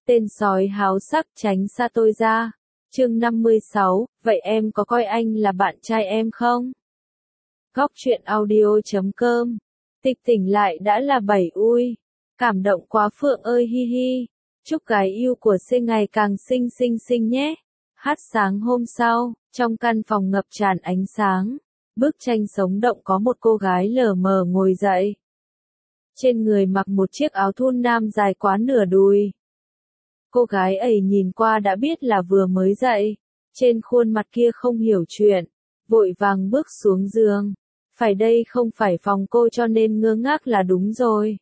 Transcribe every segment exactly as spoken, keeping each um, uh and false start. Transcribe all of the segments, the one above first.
Tên sói háo sắc tránh xa tôi ra. Chương năm mươi sáu, vậy em có coi anh là bạn trai em không? Góc truyện audio chấm com. Tịch tỉnh lại đã là bảy ui. Cảm động quá Phượng ơi hi hi. Chúc gái yêu của C ngày càng xinh xinh xinh nhé. Hát sáng hôm sau, trong căn phòng ngập tràn ánh sáng, bức tranh sống động có một cô gái lờ mờ ngồi dậy. Trên người mặc một chiếc áo thun nam dài quá nửa đùi. Cô gái ấy nhìn qua đã biết là vừa mới dậy, trên khuôn mặt kia không hiểu chuyện, vội vàng bước xuống giường. Phải đây không phải phòng cô cho nên ngơ ngác là đúng rồi.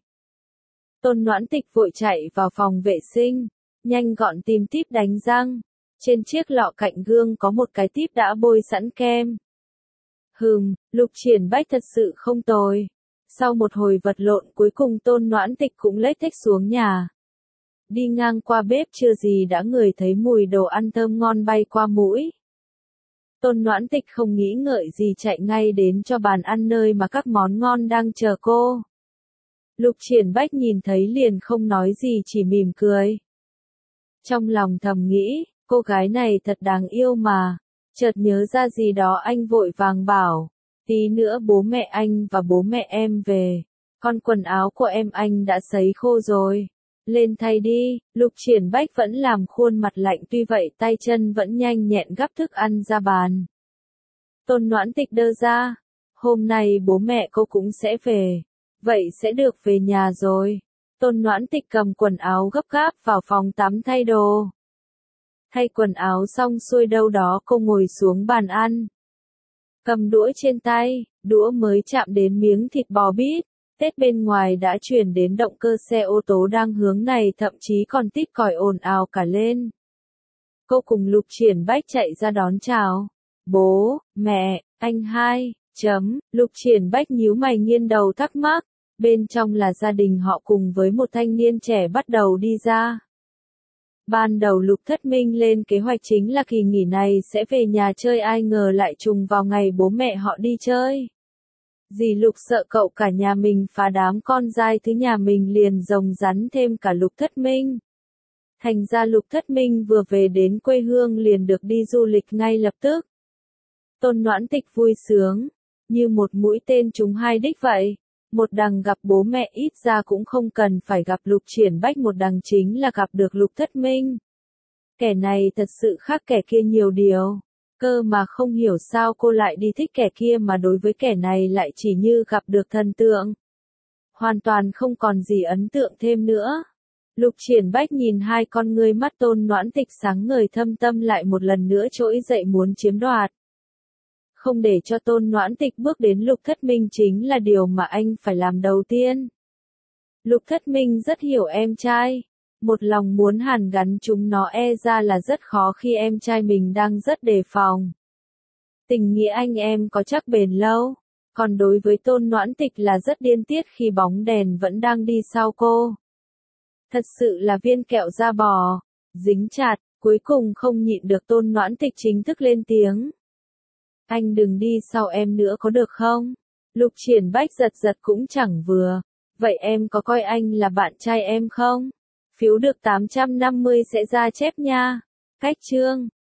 Tôn Noãn Tịch vội chạy vào phòng vệ sinh, nhanh gọn tìm típ đánh răng. Trên chiếc lọ cạnh gương có một cái típ đã bôi sẵn kem. Hừm, Lục Triển Bách thật sự không tồi. Sau một hồi vật lộn cuối cùng Tôn Noãn Tịch cũng lết thếch xuống nhà. Đi ngang qua bếp chưa gì đã ngửi thấy mùi đồ ăn thơm ngon bay qua mũi. Tôn Noãn Tịch không nghĩ ngợi gì chạy ngay đến cho bàn ăn nơi mà các món ngon đang chờ cô. Lục Triển Bách nhìn thấy liền không nói gì chỉ mỉm cười. Trong lòng thầm nghĩ, cô gái này thật đáng yêu mà. Chợt nhớ ra gì đó anh vội vàng bảo, tí nữa bố mẹ anh và bố mẹ em về. Con quần áo của em anh đã sấy khô rồi. Lên thay đi. Lục Triển Bách vẫn làm khuôn mặt lạnh tuy vậy tay chân vẫn nhanh nhẹn gắp thức ăn ra bàn. Tôn Noãn Tịch đơ ra. Hôm nay bố mẹ cô cũng sẽ về. Vậy sẽ được về nhà rồi. Tôn Noãn Tịch cầm quần áo gấp gáp vào phòng tắm thay đồ. Thay quần áo xong xuôi đâu đó cô ngồi xuống bàn ăn. Cầm đũa trên tay, đũa mới chạm đến miếng thịt bò bít. Tết bên ngoài đã chuyển đến động cơ xe ô tô đang hướng này thậm chí còn tít còi ồn ào cả lên. Cô cùng Lục Triển Bách chạy ra đón chào. Bố, mẹ, anh hai, chấm, Lục Triển Bách nhíu mày nghiêng đầu thắc mắc. Bên trong là gia đình họ cùng với một thanh niên trẻ bắt đầu đi ra. Ban đầu Lục Thất Minh lên kế hoạch chính là kỳ nghỉ này sẽ về nhà chơi ai ngờ lại trùng vào ngày bố mẹ họ đi chơi. Dì Lục sợ cậu cả nhà mình phá đám con dai thứ nhà mình liền rồng rắn thêm cả Lục Thất Minh. Thành ra Lục Thất Minh vừa về đến quê hương liền được đi du lịch ngay lập tức. Tôn Noãn Tịch vui sướng, như một mũi tên trúng hai đích vậy. Một đằng gặp bố mẹ ít ra cũng không cần phải gặp Lục Triển Bách, một đằng chính là gặp được Lục Thất Minh. Kẻ này thật sự khác kẻ kia nhiều điều. Cơ mà không hiểu sao cô lại đi thích kẻ kia mà đối với kẻ này lại chỉ như gặp được thần tượng. Hoàn toàn không còn gì ấn tượng thêm nữa. Lục Triển Bách nhìn hai con ngươi mắt Tôn Noãn Tịch sáng ngời thâm tâm lại một lần nữa trỗi dậy muốn chiếm đoạt. Không để cho Tôn Noãn Tịch bước đến Lục Thất Minh chính là điều mà anh phải làm đầu tiên. Lục Thất Minh rất hiểu em trai. Một lòng muốn hàn gắn chúng nó e ra là rất khó khi em trai mình đang rất đề phòng. Tình nghĩa anh em có chắc bền lâu. Còn đối với Tôn Noãn Tịch là rất điên tiết khi bóng đèn vẫn đang đi sau cô. Thật sự là viên kẹo da bò. Dính chặt, cuối cùng không nhịn được Tôn Noãn Tịch chính thức lên tiếng. Anh đừng đi sau em nữa có được không? Lục Triển Bách giật giật cũng chẳng vừa. Vậy em có coi anh là bạn trai em không? Phiếu được tám trăm năm mươi sẽ ra chép nha. Cách chương